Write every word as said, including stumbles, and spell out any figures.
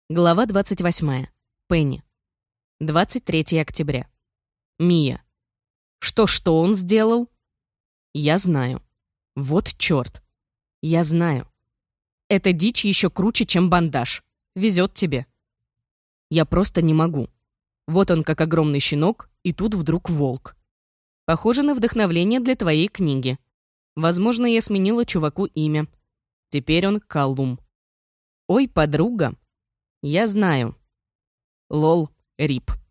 Глава двадцать восьмая. Пенни. двадцать третьего октября. Мия. Что-что он сделал? Я знаю. Вот чёрт. Я знаю. Эта дичь еще круче, чем бандаж. Везет тебе. Я просто не могу. Вот он как огромный щенок, и тут вдруг волк. Похоже на вдохновление для твоей книги. Возможно, я сменила чуваку имя. Теперь он Каллум. Ой, подруга. Я знаю. Лол, рип.